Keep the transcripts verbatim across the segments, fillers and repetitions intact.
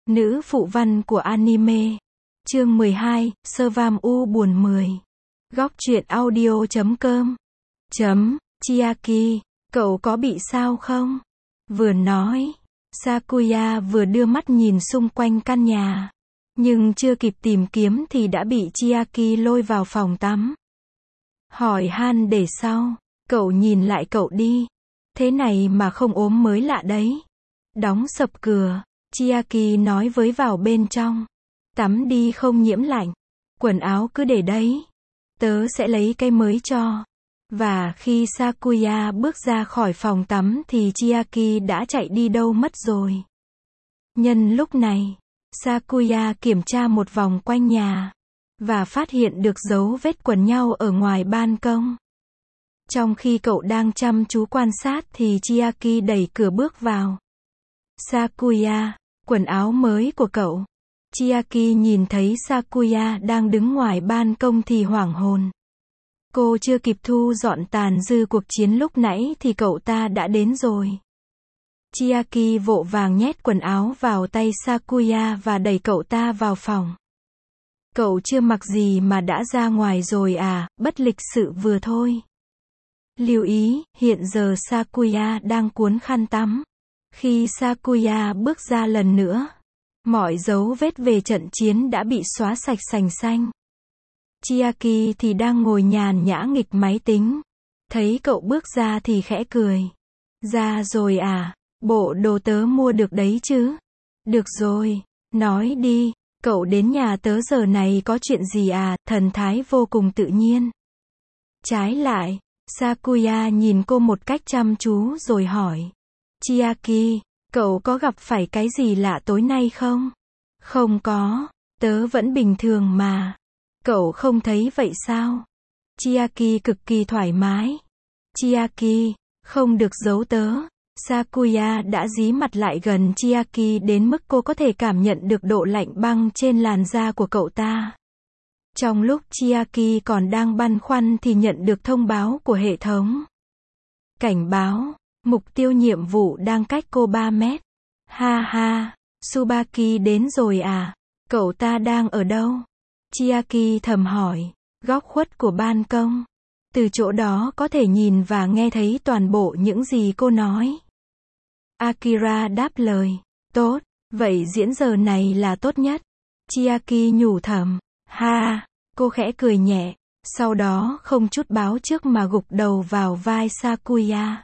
Nữ phụ văn của anime. Chương mười hai, Sơ Vam U buồn mười. Góc truyện audio chấm com. Chấm, Chiaki, cậu có bị sao không? Vừa nói, Sakuya vừa đưa mắt nhìn xung quanh căn nhà. Nhưng chưa kịp tìm kiếm thì đã bị Chiaki lôi vào phòng tắm. Hỏi han để sau, cậu nhìn lại cậu đi. Thế này mà không ốm mới lạ đấy. Đóng sập cửa, Chiaki nói với vào bên trong. Tắm đi không nhiễm lạnh. Quần áo cứ để đấy. Tớ sẽ lấy cái mới cho. Và khi Sakuya bước ra khỏi phòng tắm thì Chiaki đã chạy đi đâu mất rồi. Nhân lúc này, Sakuya kiểm tra một vòng quanh nhà. Và phát hiện được dấu vết quần nhau ở ngoài ban công. Trong khi cậu đang chăm chú quan sát thì Chiaki đẩy cửa bước vào. Sakuya, quần áo mới của cậu. Chiaki nhìn thấy Sakuya đang đứng ngoài ban công thì hoảng hồn. Cô chưa kịp thu dọn tàn dư cuộc chiến lúc nãy thì cậu ta đã đến rồi. Chiaki vội vàng nhét quần áo vào tay Sakuya và đẩy cậu ta vào phòng. Cậu chưa mặc gì mà đã ra ngoài rồi à, bất lịch sự vừa thôi. Lưu ý, hiện giờ Sakuya đang cuốn khăn tắm. Khi Sakuya bước ra lần nữa, mọi dấu vết về trận chiến đã bị xóa sạch sành xanh. Chiaki thì đang ngồi nhàn nhã nghịch máy tính. Thấy cậu bước ra thì khẽ cười. Ra rồi à, bộ đồ tớ mua được đấy chứ. Được rồi, nói đi, cậu đến nhà tớ giờ này có chuyện gì à, thần thái vô cùng tự nhiên. Trái lại, Sakuya nhìn cô một cách chăm chú rồi hỏi. Chiaki, cậu có gặp phải cái gì lạ tối nay không? Không có, tớ vẫn bình thường mà. Cậu không thấy vậy sao? Chiaki cực kỳ thoải mái. Chiaki, không được giấu tớ. Sakuya đã dí mặt lại gần Chiaki đến mức cô có thể cảm nhận được độ lạnh băng trên làn da của cậu ta. Trong lúc Chiaki còn đang băn khoăn thì nhận được thông báo của hệ thống. Cảnh báo, mục tiêu nhiệm vụ đang cách cô ba mét. Ha ha, Tsubaki đến rồi à? Cậu ta đang ở đâu? Chiaki thầm hỏi. Góc khuất của ban công. Từ chỗ đó có thể nhìn và nghe thấy toàn bộ những gì cô nói. Akira đáp lời. Tốt, vậy diễn giờ này là tốt nhất. Chiaki nhủ thầm. Ha, cô khẽ cười nhẹ. Sau đó không chút báo trước mà gục đầu vào vai Sakuya.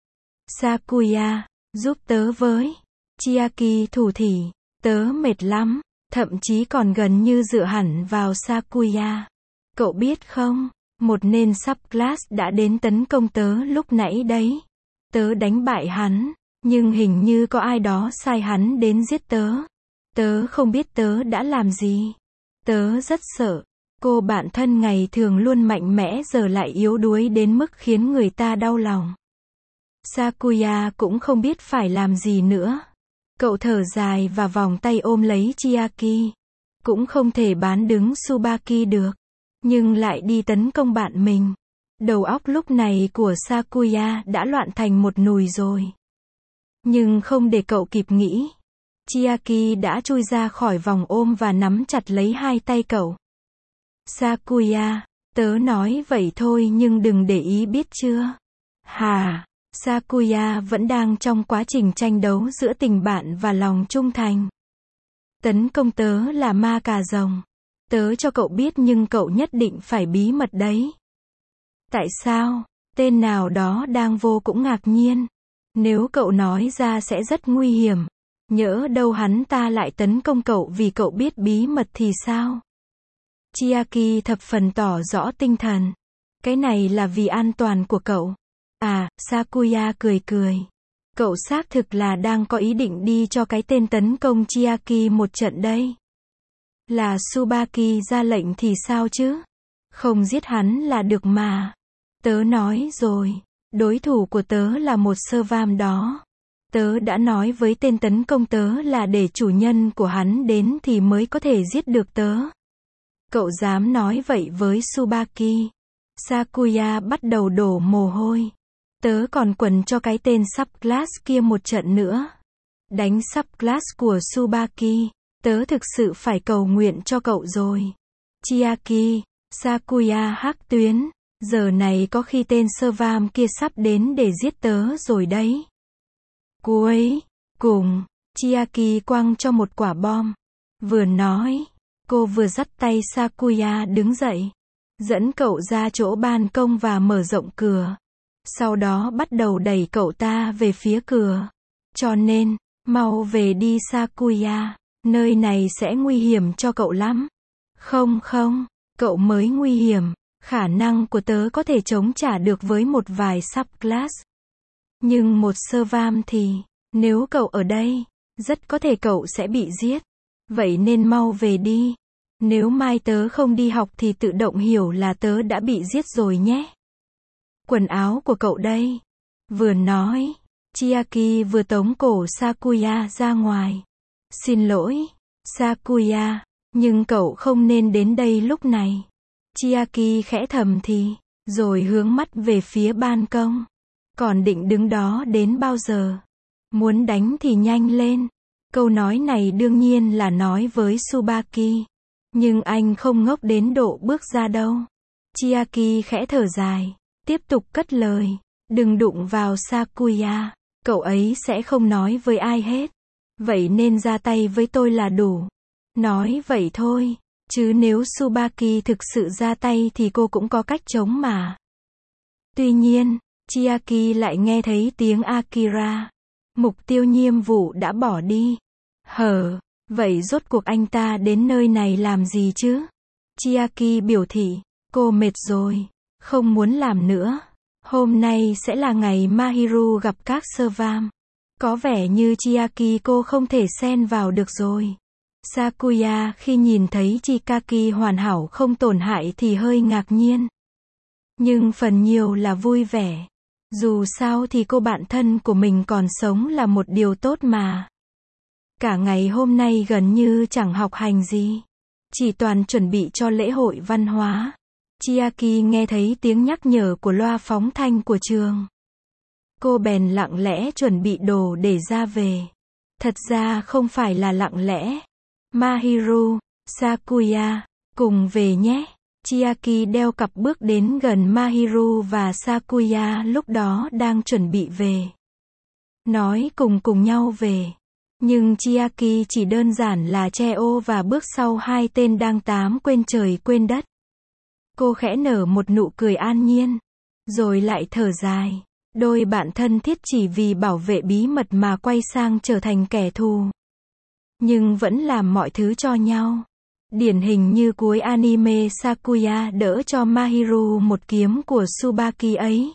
Sakuya, giúp tớ với. Chiaki thủ thỉ. Tớ mệt lắm. Thậm chí còn gần như dựa hẳn vào Sakuya. Cậu biết không, một tên subclass đã đến tấn công tớ lúc nãy đấy. Tớ đánh bại hắn, nhưng hình như có ai đó sai hắn đến giết tớ. Tớ không biết tớ đã làm gì. Tớ rất sợ. Cô bạn thân ngày thường luôn mạnh mẽ giờ lại yếu đuối đến mức khiến người ta đau lòng. Sakuya cũng không biết phải làm gì nữa. Cậu thở dài và vòng tay ôm lấy Chiaki. Cũng không thể bán đứng Tsubaki được. Nhưng lại đi tấn công bạn mình. Đầu óc lúc này của Sakuya đã loạn thành một nùi rồi. Nhưng không để cậu kịp nghĩ. Chiaki đã chui ra khỏi vòng ôm và nắm chặt lấy hai tay cậu. Sakuya, tớ nói vậy thôi nhưng đừng để ý biết chưa? Hà, Sakuya vẫn đang trong quá trình tranh đấu giữa tình bạn và lòng trung thành. Tấn công tớ là ma cà rồng. Tớ cho cậu biết nhưng cậu nhất định phải bí mật đấy. Tại sao? Tên nào đó đang vô cũng ngạc nhiên. Nếu cậu nói ra sẽ rất nguy hiểm. Nhỡ đâu hắn ta lại tấn công cậu vì cậu biết bí mật thì sao? Chiaki thập phần tỏ rõ tinh thần. Cái này là vì an toàn của cậu. À, Sakuya cười cười. Cậu xác thực là đang có ý định đi cho cái tên tấn công Chiaki một trận đây. Là Tsubaki ra lệnh thì sao chứ? Không giết hắn là được mà. Tớ nói rồi, đối thủ của tớ là một sơ vam đó. Tớ đã nói với tên tấn công tớ là để chủ nhân của hắn đến thì mới có thể giết được tớ. Cậu dám nói vậy với Tsubaki? Sakuya bắt đầu đổ mồ hôi. Tớ còn quần cho cái tên subclass kia một trận nữa. Đánh subclass của Tsubaki. Tớ thực sự phải cầu nguyện cho cậu rồi. Chiaki, Sakuya Hắc Tuyến. Giờ này có khi tên Servam kia sắp đến để giết tớ rồi đấy. Cuối cùng, Chiaki quăng cho một quả bom. Vừa nói, cô vừa dắt tay Sakuya đứng dậy, dẫn cậu ra chỗ ban công và mở rộng cửa. Sau đó bắt đầu đẩy cậu ta về phía cửa. Cho nên, mau về đi Sakuya, nơi này sẽ nguy hiểm cho cậu lắm. Không không, cậu mới nguy hiểm, khả năng của tớ có thể chống trả được với một vài subclass. Nhưng một Servam thì, nếu cậu ở đây, rất có thể cậu sẽ bị giết. Vậy nên mau về đi. Nếu mai tớ không đi học thì tự động hiểu là tớ đã bị giết rồi nhé. Quần áo của cậu đây. Vừa nói, Chiaki vừa tống cổ Sakuya ra ngoài. Xin lỗi, Sakuya, nhưng cậu không nên đến đây lúc này. Chiaki khẽ thầm thì, rồi hướng mắt về phía ban công. Còn định đứng đó đến bao giờ? Muốn đánh thì nhanh lên. Câu nói này đương nhiên là nói với Tsubaki. Nhưng anh không ngốc đến độ bước ra đâu. Chiaki khẽ thở dài, tiếp tục cất lời. Đừng đụng vào Sakuya, cậu ấy sẽ không nói với ai hết. Vậy nên ra tay với tôi là đủ. Nói vậy thôi, chứ nếu Tsubaki thực sự ra tay thì cô cũng có cách chống mà. Tuy nhiên, Chiaki lại nghe thấy tiếng Akira. Mục tiêu nhiệm vụ đã bỏ đi. Hờ, vậy rốt cuộc anh ta đến nơi này làm gì chứ? Chiaki biểu thị, cô mệt rồi, không muốn làm nữa. Hôm nay sẽ là ngày Mahiru gặp các Servam. Có vẻ như Chiaki cô không thể xen vào được rồi. Sakuya khi nhìn thấy Chikaki hoàn hảo không tổn hại thì hơi ngạc nhiên. Nhưng phần nhiều là vui vẻ. Dù sao thì cô bạn thân của mình còn sống là một điều tốt mà. Cả ngày hôm nay gần như chẳng học hành gì. Chỉ toàn chuẩn bị cho lễ hội văn hóa. Chiaki nghe thấy tiếng nhắc nhở của loa phóng thanh của trường. Cô bèn lặng lẽ chuẩn bị đồ để ra về. Thật ra không phải là lặng lẽ. Mahiru, Sakuya, cùng về nhé. Chiaki đeo cặp bước đến gần Mahiru và Sakuya lúc đó đang chuẩn bị về. Nói cùng cùng nhau về. Nhưng Chiaki chỉ đơn giản là che ô và bước sau hai tên đang tám quên trời quên đất. Cô khẽ nở một nụ cười an nhiên. Rồi lại thở dài. Đôi bạn thân thiết chỉ vì bảo vệ bí mật mà quay sang trở thành kẻ thù. Nhưng vẫn làm mọi thứ cho nhau. Điển hình như cuối anime Sakuya đỡ cho Mahiru một kiếm của Tsubaki ấy.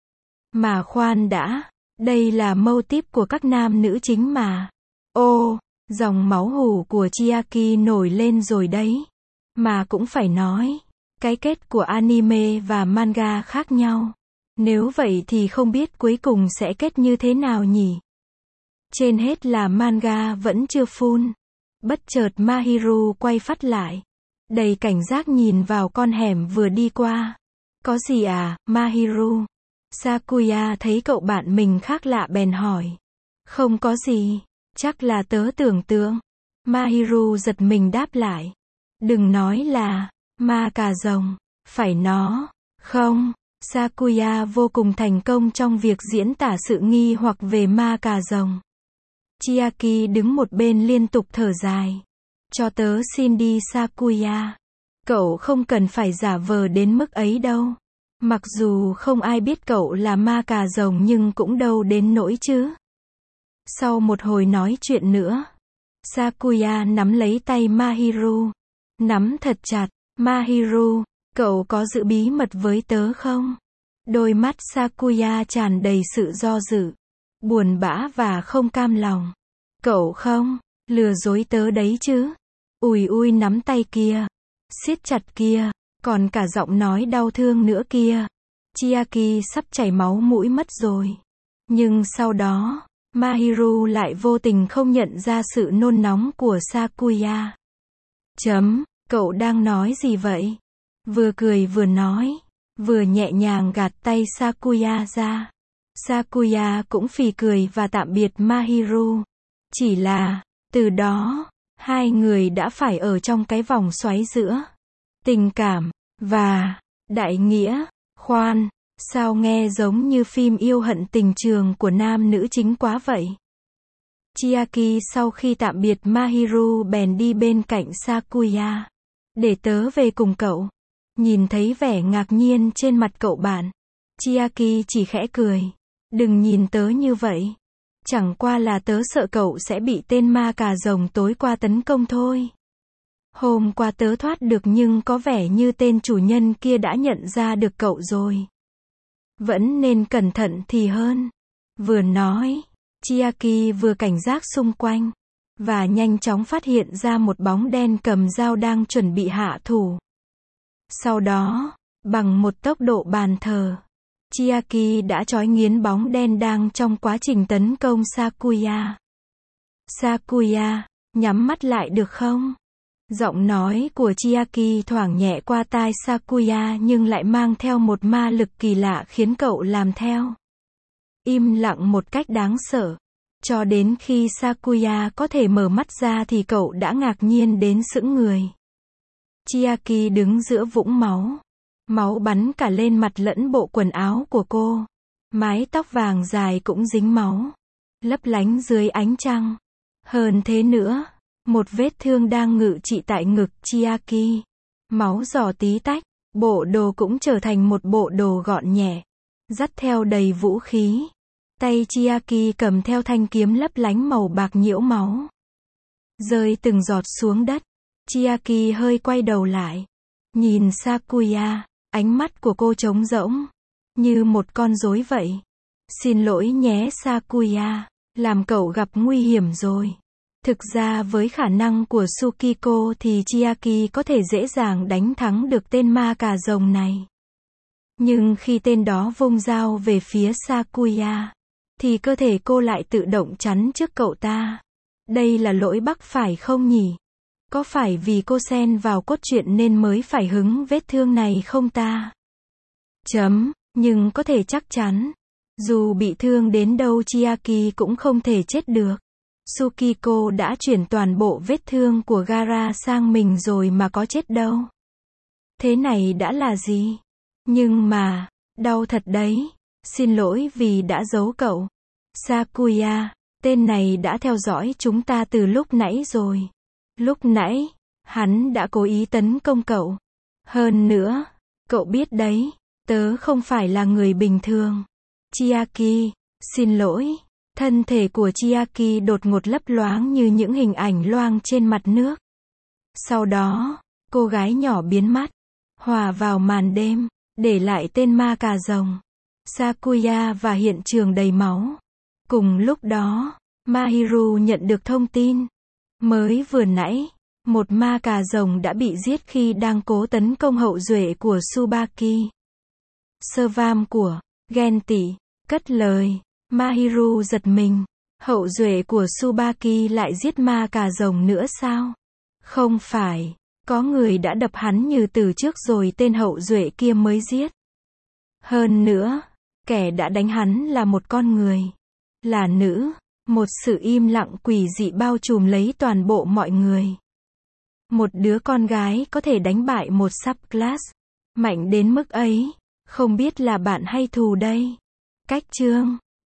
Mà khoan đã, đây là mâu típ của các nam nữ chính mà. Ô, dòng máu hù của Chiaki nổi lên rồi đấy. Mà cũng phải nói, cái kết của anime và manga khác nhau. Nếu vậy thì không biết cuối cùng sẽ kết như thế nào nhỉ? Trên hết là manga vẫn chưa full. Bất chợt Mahiru quay phát lại. Đầy cảnh giác nhìn vào con hẻm vừa đi qua. Có gì à, Mahiru? Sakuya thấy cậu bạn mình khác lạ bèn hỏi. Không có gì, chắc là tớ tưởng tượng. Mahiru giật mình đáp lại. Đừng nói là, ma cà rồng, phải nó, không. Sakuya vô cùng thành công trong việc diễn tả sự nghi hoặc về ma cà rồng. Chiaki đứng một bên liên tục thở dài. Cho tớ xin đi Sakuya. Cậu không cần phải giả vờ đến mức ấy đâu. Mặc dù không ai biết cậu là ma cà rồng nhưng cũng đâu đến nỗi chứ. Sau một hồi nói chuyện nữa, Sakuya nắm lấy tay Mahiru. Nắm thật chặt. Mahiru, cậu có giữ bí mật với tớ không? Đôi mắt Sakuya tràn đầy sự do dự, buồn bã và không cam lòng. Cậu không, lừa dối tớ đấy chứ? Ùi ui nắm tay kia, siết chặt kia, còn cả giọng nói đau thương nữa kia. Chiaki sắp chảy máu mũi mất rồi. Nhưng sau đó, Mahiru lại vô tình không nhận ra sự nôn nóng của Sakuya. Chấm, cậu đang nói gì vậy? Vừa cười vừa nói, vừa nhẹ nhàng gạt tay Sakuya ra. Sakuya cũng phì cười và tạm biệt Mahiru. Chỉ là, từ đó, hai người đã phải ở trong cái vòng xoáy giữa tình cảm và đại nghĩa. Khoan, sao nghe giống như phim yêu hận tình trường của nam nữ chính quá vậy? Chiaki sau khi tạm biệt Mahiru bèn đi bên cạnh Sakuya. Để tớ về cùng cậu. Nhìn thấy vẻ ngạc nhiên trên mặt cậu bạn, Chiaki chỉ khẽ cười. Đừng nhìn tớ như vậy. Chẳng qua là tớ sợ cậu sẽ bị tên ma cà rồng tối qua tấn công thôi. Hôm qua tớ thoát được nhưng có vẻ như tên chủ nhân kia đã nhận ra được cậu rồi. Vẫn nên cẩn thận thì hơn. Vừa nói, Chiaki vừa cảnh giác xung quanh, và nhanh chóng phát hiện ra một bóng đen cầm dao đang chuẩn bị hạ thủ. Sau đó, bằng một tốc độ bàn thờ, Chiaki đã trói nghiến bóng đen đang trong quá trình tấn công Sakuya. Sakuya, nhắm mắt lại được không? Giọng nói của Chiaki thoảng nhẹ qua tai Sakuya nhưng lại mang theo một ma lực kỳ lạ khiến cậu làm theo. Im lặng một cách đáng sợ. Cho đến khi Sakuya có thể mở mắt ra thì cậu đã ngạc nhiên đến sững người. Chiaki đứng giữa vũng máu. Máu bắn cả lên mặt lẫn bộ quần áo của cô. Mái tóc vàng dài cũng dính máu, lấp lánh dưới ánh trăng. Hơn thế nữa, một vết thương đang ngự trị tại ngực Chiaki. Máu giò tí tách, bộ đồ cũng trở thành một bộ đồ gọn nhẹ, dắt theo đầy vũ khí. Tay Chiaki cầm theo thanh kiếm lấp lánh màu bạc nhiễu máu. Rơi từng giọt xuống đất. Chiaki hơi quay đầu lại. Nhìn Sakuya, ánh mắt của cô trống rỗng, như một con rối vậy. Xin lỗi nhé Sakuya, làm cậu gặp nguy hiểm rồi. Thực ra với khả năng của Tsukiko thì Chiaki có thể dễ dàng đánh thắng được tên ma cà rồng này. Nhưng khi tên đó vung dao về phía Sakuya, thì cơ thể cô lại tự động chắn trước cậu ta. Đây là lỗi Bắc phải không nhỉ? Có phải vì cô xen vào cốt truyện nên mới phải hứng vết thương này không ta? Chấm, nhưng có thể chắc chắn, dù bị thương đến đâu Chiaki cũng không thể chết được. Tsukiko đã chuyển toàn bộ vết thương của Gaara sang mình rồi mà có chết đâu. Thế này đã là gì? Nhưng mà, đau thật đấy. Xin lỗi vì đã giấu cậu. Sakuya, tên này đã theo dõi chúng ta từ lúc nãy rồi. Lúc nãy, hắn đã cố ý tấn công cậu. Hơn nữa, cậu biết đấy, tớ không phải là người bình thường. Chiaki, xin lỗi. Thân thể của Chiaki đột ngột lấp loáng như những hình ảnh loang trên mặt nước. Sau đó, cô gái nhỏ biến mất, hòa vào màn đêm, để lại tên ma cà rồng, Sakuya và hiện trường đầy máu. Cùng lúc đó, Mahiru nhận được thông tin. Mới vừa nãy, một ma cà rồng đã bị giết khi đang cố tấn công hậu duệ của Tsubaki. Sơ vam của Genti cất lời. Mahiru giật mình. Hậu duệ của Tsubaki lại giết ma cà rồng nữa sao? Không phải, có người đã đập hắn như từ trước rồi tên hậu duệ kia mới giết. Hơn nữa, kẻ đã đánh hắn là một con người. Là nữ. Một sự im lặng quỷ dị bao trùm lấy toàn bộ mọi người. Một đứa con gái có thể đánh bại một subclass mạnh đến mức ấy, không biết là bạn hay thù đây. Cách chương